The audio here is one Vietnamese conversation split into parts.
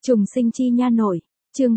Trùng sinh chi nha nội, chương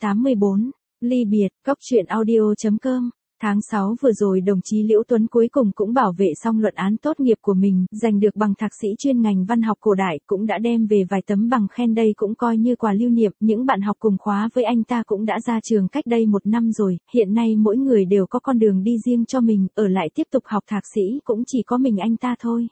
384, ly biệt, góc truyện audio.com. Tháng 6 vừa rồi đồng chí Liễu Tuấn cuối cùng cũng bảo vệ xong luận án tốt nghiệp của mình, giành được bằng thạc sĩ chuyên ngành văn học cổ đại, cũng đã đem về vài tấm bằng khen, đây cũng coi như quà lưu niệm. Những bạn học cùng khóa với anh ta cũng đã ra trường cách đây 1 năm rồi, hiện nay mỗi người đều có con đường đi riêng cho mình, ở lại tiếp tục học thạc sĩ cũng chỉ có mình anh ta thôi.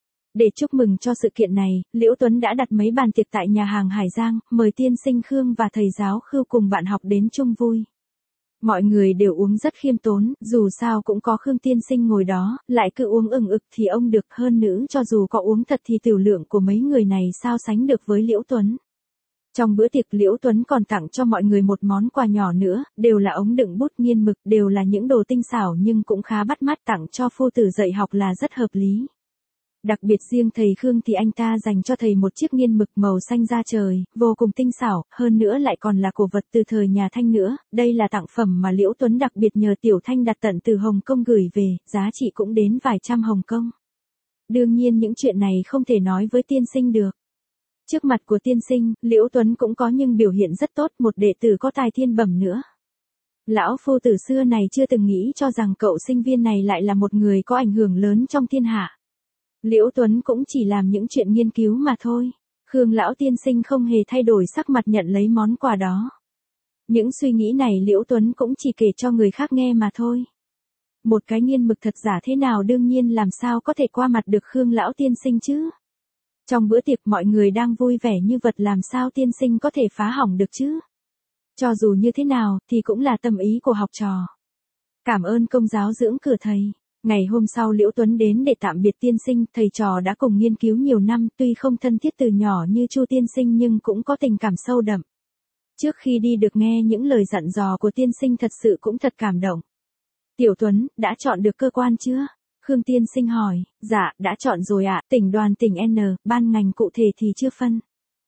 Để chúc mừng cho sự kiện này, Liễu Tuấn đã đặt mấy bàn tiệc tại nhà hàng Hải Giang, mời tiên sinh Khương và thầy giáo Khưu cùng bạn học đến chung vui. Mọi người đều uống rất khiêm tốn, dù sao cũng có Khương tiên sinh ngồi đó, lại cứ uống ừng ực thì ông được, hơn nữa cho dù có uống thật thì tiểu lượng của mấy người này sao sánh được với Liễu Tuấn. Trong bữa tiệc Liễu Tuấn còn tặng cho mọi người một món quà nhỏ nữa, đều là ống đựng bút nghiên mực, đều là những đồ tinh xảo nhưng cũng khá bắt mắt, tặng cho phu tử dạy học là rất hợp lý. Đặc biệt riêng thầy Khương thì anh ta dành cho thầy một chiếc nghiên mực màu xanh da trời, vô cùng tinh xảo, hơn nữa lại còn là cổ vật từ thời nhà Thanh nữa, đây là tặng phẩm mà Liễu Tuấn đặc biệt nhờ Tiểu Thanh đặt tận từ Hồng Kông gửi về, giá trị cũng đến vài trăm Hồng Kông. Đương nhiên những chuyện này không thể nói với tiên sinh được. Trước mặt của tiên sinh, Liễu Tuấn cũng có nhưng biểu hiện rất tốt, một đệ tử có tài thiên bẩm nữa. Lão phu tử xưa này chưa từng nghĩ cho rằng cậu sinh viên này lại là một người có ảnh hưởng lớn trong thiên hạ. Liễu Tuấn cũng chỉ làm những chuyện nghiên cứu mà thôi. Khương lão tiên sinh không hề thay đổi sắc mặt nhận lấy món quà đó. Những suy nghĩ này Liễu Tuấn cũng chỉ kể cho người khác nghe mà thôi. Một cái nghiên mực thật giả thế nào đương nhiên làm sao có thể qua mặt được Khương lão tiên sinh chứ. Trong bữa tiệc mọi người đang vui vẻ như vật, làm sao tiên sinh có thể phá hỏng được chứ. Cho dù như thế nào thì cũng là tâm ý của học trò. Cảm ơn công giáo dưỡng cửa thầy. Ngày hôm sau Liễu Tuấn đến để tạm biệt tiên sinh, thầy trò đã cùng nghiên cứu nhiều năm, tuy không thân thiết từ nhỏ như Chu tiên sinh nhưng cũng có tình cảm sâu đậm. Trước khi đi được nghe những lời dặn dò của tiên sinh thật sự cũng thật cảm động. Tiểu Tuấn, đã chọn được cơ quan chưa? Khương tiên sinh hỏi. Dạ, đã chọn rồi ạ, tỉnh đoàn tỉnh N, ban ngành cụ thể thì chưa phân.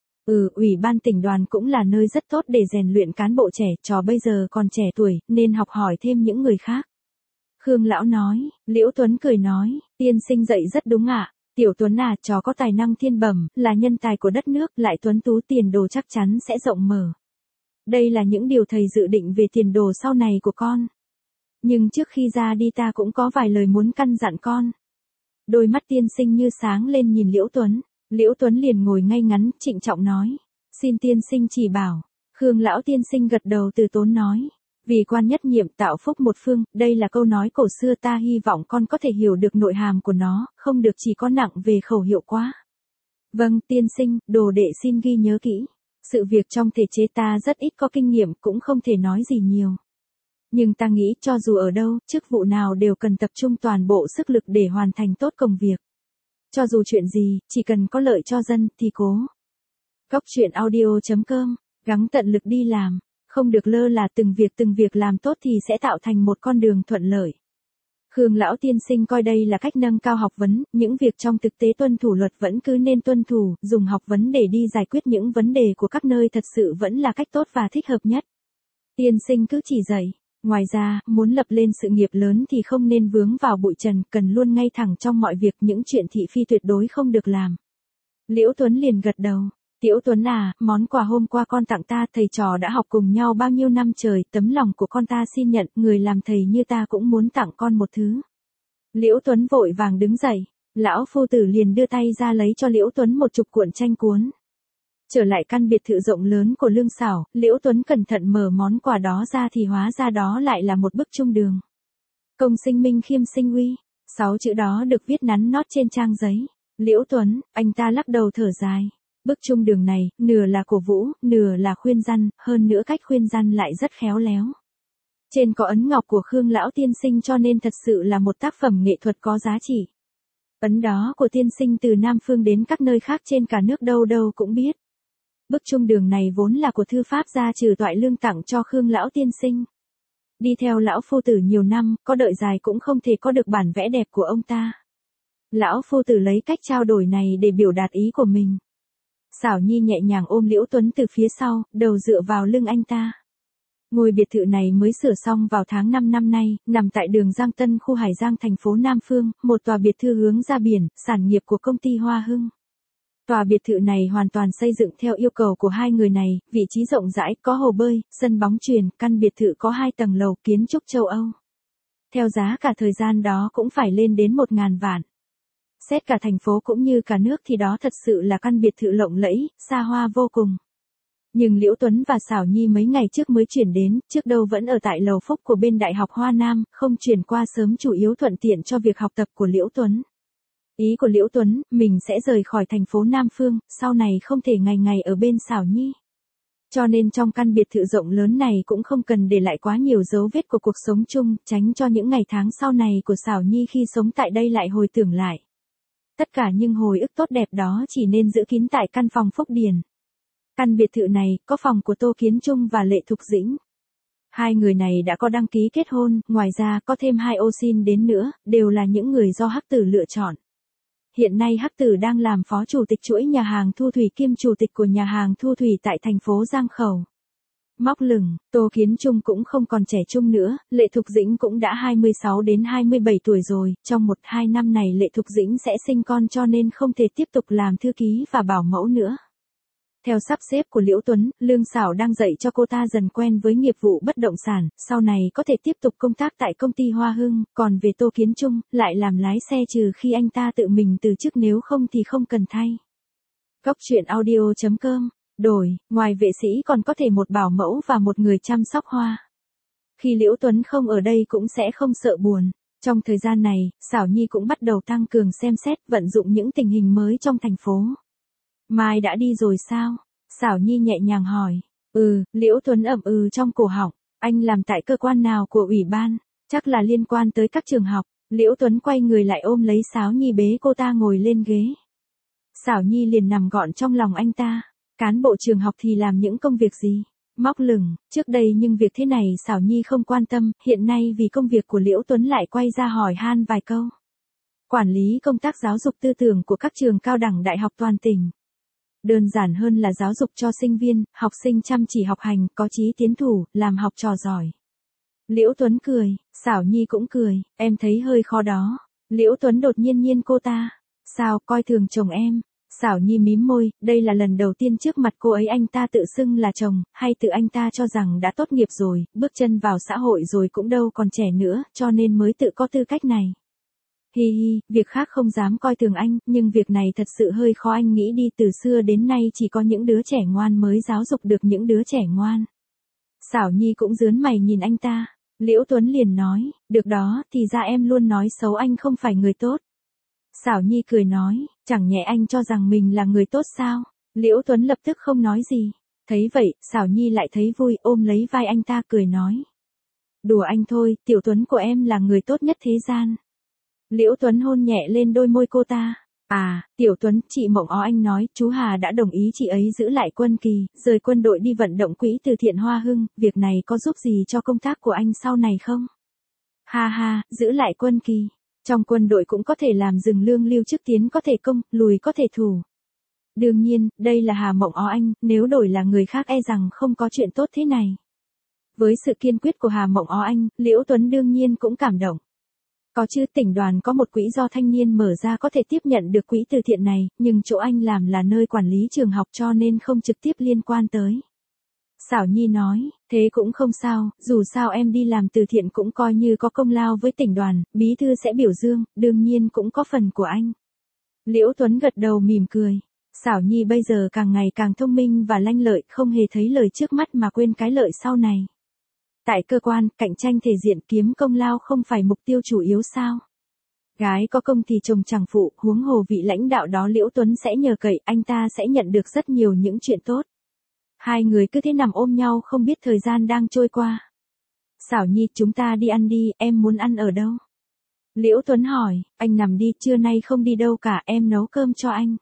Ủy ban tỉnh đoàn cũng là nơi rất tốt để rèn luyện cán bộ trẻ, trò bây giờ còn trẻ tuổi, nên học hỏi thêm những người khác. Khương lão nói. Liễu Tuấn cười nói, tiên sinh dạy rất đúng ạ. Tiểu Tuấn à, trò có tài năng thiên bẩm, là nhân tài của đất nước, lại tuấn tú, tiền đồ chắc chắn sẽ rộng mở. Đây là những điều thầy dự định về tiền đồ sau này của con. Nhưng trước khi ra đi ta cũng có vài lời muốn căn dặn con. Đôi mắt tiên sinh như sáng lên nhìn Liễu Tuấn. Liễu Tuấn liền ngồi ngay ngắn, trịnh trọng nói. Xin tiên sinh chỉ bảo. Khương lão tiên sinh gật đầu từ tốn nói. Vì quan nhất nhiệm tạo phúc một phương, đây là câu nói cổ xưa, ta hy vọng con có thể hiểu được nội hàm của nó, không được chỉ có nặng về khẩu hiệu quá. Vâng, tiên sinh, đồ đệ xin ghi nhớ kỹ. Sự việc trong thể chế ta rất ít có kinh nghiệm, cũng không thể nói gì nhiều. Nhưng ta nghĩ cho dù ở đâu, chức vụ nào đều cần tập trung toàn bộ sức lực để hoàn thành tốt công việc. Cho dù chuyện gì, chỉ cần có lợi cho dân thì cố. Góc truyện audio.com, gắng tận lực đi làm. Không được lơ là, từng việc làm tốt thì sẽ tạo thành một con đường thuận lợi. Khương lão tiên sinh coi đây là cách nâng cao học vấn, những việc trong thực tế tuân thủ luật vẫn cứ nên tuân thủ, dùng học vấn để đi giải quyết những vấn đề của các nơi thật sự vẫn là cách tốt và thích hợp nhất. Tiên sinh cứ chỉ dạy. Ngoài ra, muốn lập lên sự nghiệp lớn thì không nên vướng vào bụi trần, cần luôn ngay thẳng trong mọi việc, những chuyện thị phi tuyệt đối không được làm. Liễu Tuấn liền gật đầu. Tiểu Tuấn à, món quà hôm qua con tặng ta, thầy trò đã học cùng nhau bao nhiêu năm trời, tấm lòng của con ta xin nhận, người làm thầy như ta cũng muốn tặng con một thứ. Liễu Tuấn vội vàng đứng dậy, lão phu tử liền đưa tay ra lấy cho Liễu Tuấn một chục cuộn tranh cuốn. Trở lại căn biệt thự rộng lớn của Lương Xảo, Liễu Tuấn cẩn thận mở món quà đó ra thì hóa ra đó lại là một bức chung đường. Công sinh minh khiêm sinh uy, 6 chữ đó được viết nắn nót trên trang giấy. Liễu Tuấn, anh ta lắc đầu thở dài. Bức chung đường này, nửa là cổ vũ, nửa là khuyên răn, hơn nữa cách khuyên răn lại rất khéo léo. Trên có ấn ngọc của Khương lão tiên sinh cho nên thật sự là một tác phẩm nghệ thuật có giá trị. Ấn đó của tiên sinh từ Nam Phương đến các nơi khác trên cả nước đâu đâu cũng biết. Bức chung đường này vốn là của thư pháp gia Trừ Toại Lương tặng cho Khương lão tiên sinh. Đi theo lão phu tử nhiều năm, có đợi dài cũng không thể có được bản vẽ đẹp của ông ta. Lão phu tử lấy cách trao đổi này để biểu đạt ý của mình. Xảo Nhi nhẹ nhàng ôm Liễu Tuấn từ phía sau, đầu dựa vào lưng anh ta. Ngôi biệt thự này mới sửa xong vào tháng 5 năm nay, nằm tại đường Giang Tân, khu Hải Giang, thành phố Nam Phương, một tòa biệt thự hướng ra biển, sản nghiệp của công ty Hoa Hưng. Tòa biệt thự này hoàn toàn xây dựng theo yêu cầu của hai người này, vị trí rộng rãi, có hồ bơi, sân bóng chuyền, căn biệt thự có 2 tầng lầu, kiến trúc châu Âu. Theo giá cả thời gian đó cũng phải lên đến 1.000 vạn. Xét cả thành phố cũng như cả nước thì đó thật sự là căn biệt thự lộng lẫy, xa hoa vô cùng. Nhưng Liễu Tuấn và Xảo Nhi mấy ngày trước mới chuyển đến, trước đâu vẫn ở tại lầu phúc của bên Đại học Hoa Nam, không chuyển qua sớm chủ yếu thuận tiện cho việc học tập của Liễu Tuấn. Ý của Liễu Tuấn, mình sẽ rời khỏi thành phố Nam Phương, sau này không thể ngày ngày ở bên Xảo Nhi. Cho nên trong căn biệt thự rộng lớn này cũng không cần để lại quá nhiều dấu vết của cuộc sống chung, tránh cho những ngày tháng sau này của Xảo Nhi khi sống tại đây lại hồi tưởng lại. Tất cả những hồi ức tốt đẹp đó chỉ nên giữ kín tại căn phòng Phúc Điền. Căn biệt thự này có phòng của Tô Kiến Trung và Lệ Thục Dĩnh. Hai người này đã có đăng ký kết hôn, ngoài ra có thêm 2 ô sin đến nữa, đều là những người do Hắc Tử lựa chọn. Hiện nay Hắc Tử đang làm phó chủ tịch chuỗi nhà hàng Thu Thủy kiêm chủ tịch của nhà hàng Thu Thủy tại thành phố Giang Khẩu. Móc lửng, Tô Kiến Trung cũng không còn trẻ trung nữa, Lệ Thục Dĩnh cũng đã 26 đến 27 tuổi rồi, trong 1-2 năm này Lệ Thục Dĩnh sẽ sinh con cho nên không thể tiếp tục làm thư ký và bảo mẫu nữa. Theo sắp xếp của Liễu Tuấn, Lương Xảo đang dạy cho cô ta dần quen với nghiệp vụ bất động sản, sau này có thể tiếp tục công tác tại công ty Hoa Hưng, còn về Tô Kiến Trung, lại làm lái xe trừ khi anh ta tự mình từ chức, nếu không thì không cần thay. Góc truyện audio.com, đổi, ngoài vệ sĩ còn có thể một bảo mẫu và một người chăm sóc hoa. Khi Liễu Tuấn không ở đây cũng sẽ không sợ buồn. Trong thời gian này, Xảo Nhi cũng bắt đầu tăng cường xem xét, vận dụng những tình hình mới trong thành phố. Mai đã đi rồi sao? Xảo Nhi nhẹ nhàng hỏi. Liễu Tuấn ậm trong cổ họng. Anh làm tại cơ quan nào của ủy ban? Chắc là liên quan tới các trường học. Liễu Tuấn quay người lại ôm lấy Xảo Nhi bế cô ta ngồi lên ghế. Xảo Nhi liền nằm gọn trong lòng anh ta. Cán bộ trường học thì làm những công việc gì? Móc lửng, trước đây nhưng việc thế này Xảo Nhi không quan tâm, hiện nay vì công việc của Liễu Tuấn lại quay ra hỏi han vài câu. Quản lý công tác giáo dục tư tưởng của các trường cao đẳng đại học toàn tỉnh. Đơn giản hơn là giáo dục cho sinh viên, học sinh chăm chỉ học hành, có chí tiến thủ, làm học trò giỏi. Liễu Tuấn cười, Xảo Nhi cũng cười, em thấy hơi khó đó. Liễu Tuấn đột nhiên cô ta. Sao, coi thường chồng em? Xảo Nhi mím môi, đây là lần đầu tiên trước mặt cô ấy anh ta tự xưng là chồng, hay tự anh ta cho rằng đã tốt nghiệp rồi, bước chân vào xã hội rồi cũng đâu còn trẻ nữa, cho nên mới tự có tư cách này. Hi hi, việc khác không dám coi thường anh, nhưng việc này thật sự hơi khó, anh nghĩ đi, từ xưa đến nay chỉ có những đứa trẻ ngoan mới giáo dục được những đứa trẻ ngoan. Xảo Nhi cũng rướn mày nhìn anh ta. Liễu Tuấn liền nói, được đó, thì ra em luôn nói xấu anh không phải người tốt. Xảo Nhi cười nói, chẳng nhẽ anh cho rằng mình là người tốt sao? Liễu Tuấn lập tức không nói gì. Thấy vậy, Xảo Nhi lại thấy vui, ôm lấy vai anh ta cười nói. Đùa anh thôi, Tiểu Tuấn của em là người tốt nhất thế gian. Liễu Tuấn hôn nhẹ lên đôi môi cô ta. À, Tiểu Tuấn, chị Mộng Ó Anh nói, chú Hà đã đồng ý chị ấy giữ lại quân kỳ, rời quân đội đi vận động quỹ từ thiện Hoa Hưng, việc này có giúp gì cho công tác của anh sau này không? Ha ha, giữ lại quân kỳ. Trong quân đội cũng có thể làm dừng lương lưu chức, tiến có thể công, lùi có thể thủ. Đương nhiên, đây là Hà Mộng Ó Anh, nếu đổi là người khác e rằng không có chuyện tốt thế này. Với sự kiên quyết của Hà Mộng Ó Anh, Liễu Tuấn đương nhiên cũng cảm động. Có chứ, tỉnh đoàn có một quỹ do thanh niên mở ra có thể tiếp nhận được quỹ từ thiện này, nhưng chỗ anh làm là nơi quản lý trường học cho nên không trực tiếp liên quan tới. Xảo Nhi nói, thế cũng không sao, dù sao em đi làm từ thiện cũng coi như có công lao với tỉnh đoàn, bí thư sẽ biểu dương, đương nhiên cũng có phần của anh. Liễu Tuấn gật đầu mỉm cười. Xảo Nhi bây giờ càng ngày càng thông minh và lanh lợi, không hề thấy lời trước mắt mà quên cái lợi sau này. Tại cơ quan, cạnh tranh thể diện, kiếm công lao không phải mục tiêu chủ yếu sao? Gái có công thì chồng chẳng phụ, huống hồ vị lãnh đạo đó Liễu Tuấn sẽ nhờ cậy, anh ta sẽ nhận được rất nhiều những chuyện tốt. Hai người cứ thế nằm ôm nhau không biết thời gian đang trôi qua. Xảo Nhi, chúng ta đi ăn đi, em muốn ăn ở đâu? Liễu Tuấn hỏi, anh nằm đi, trưa nay không đi đâu cả, em nấu cơm cho anh.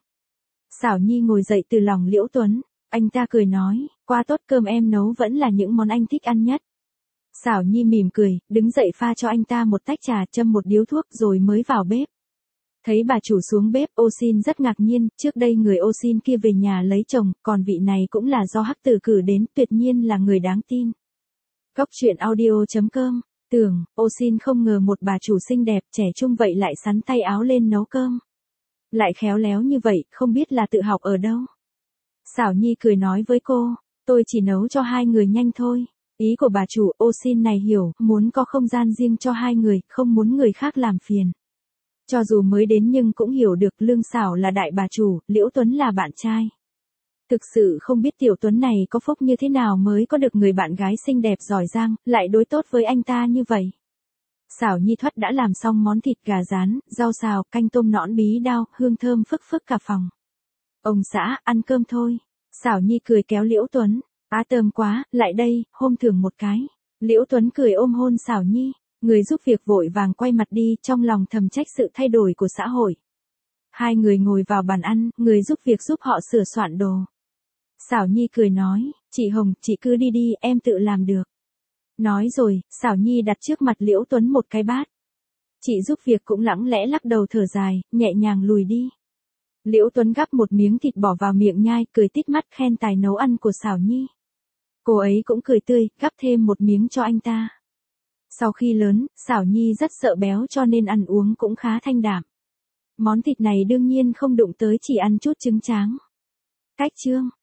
Xảo Nhi ngồi dậy từ lòng Liễu Tuấn, anh ta cười nói, quá tốt, cơm em nấu vẫn là những món anh thích ăn nhất. Xảo Nhi mỉm cười, đứng dậy pha cho anh ta một tách trà, châm một điếu thuốc rồi mới vào bếp. Thấy bà chủ xuống bếp, ô sin rất ngạc nhiên, trước đây người ô sin kia về nhà lấy chồng, còn vị này cũng là do Hắc Tử cử đến, tuyệt nhiên là người đáng tin. Góc truyện audio.com, tưởng, ô sin không ngờ một bà chủ xinh đẹp, trẻ trung vậy lại sắn tay áo lên nấu cơm. Lại khéo léo như vậy, không biết là tự học ở đâu. Xảo Nhi cười nói với cô, tôi chỉ nấu cho hai người nhanh thôi. Ý của bà chủ ô xin này hiểu, muốn có không gian riêng cho hai người, không muốn người khác làm phiền. Cho dù mới đến nhưng cũng hiểu được Lương Xảo là đại bà chủ, Liễu Tuấn là bạn trai. Thực sự không biết Tiểu Tuấn này có phúc như thế nào mới có được người bạn gái xinh đẹp giỏi giang, lại đối tốt với anh ta như vậy. Xảo Nhi Thoắt đã làm xong món thịt gà rán, rau xào, canh tôm nõn bí đao, hương thơm phức phức cả phòng. Ông xã, ăn cơm thôi. Xảo Nhi cười kéo Liễu Tuấn. Á tơm quá, lại đây, hôm thưởng một cái. Liễu Tuấn cười ôm hôn Xảo Nhi. Người giúp việc vội vàng quay mặt đi, trong lòng thầm trách sự thay đổi của xã hội. Hai người ngồi vào bàn ăn, người giúp việc giúp họ sửa soạn đồ. Xảo Nhi cười nói, chị Hồng, chị cứ đi đi, em tự làm được. Nói rồi, Xảo Nhi đặt trước mặt Liễu Tuấn một cái bát. Chị giúp việc cũng lẳng lẽ lắc đầu thở dài, nhẹ nhàng lùi đi. Liễu Tuấn gắp một miếng thịt bỏ vào miệng nhai, cười tít mắt khen tài nấu ăn của Xảo Nhi. Cô ấy cũng cười tươi, gắp thêm một miếng cho anh ta. Sau khi lớn, Xảo Nhi rất sợ béo cho nên ăn uống cũng khá thanh đạm. Món thịt này đương nhiên không đụng tới, chỉ ăn chút trứng tráng. Cách chương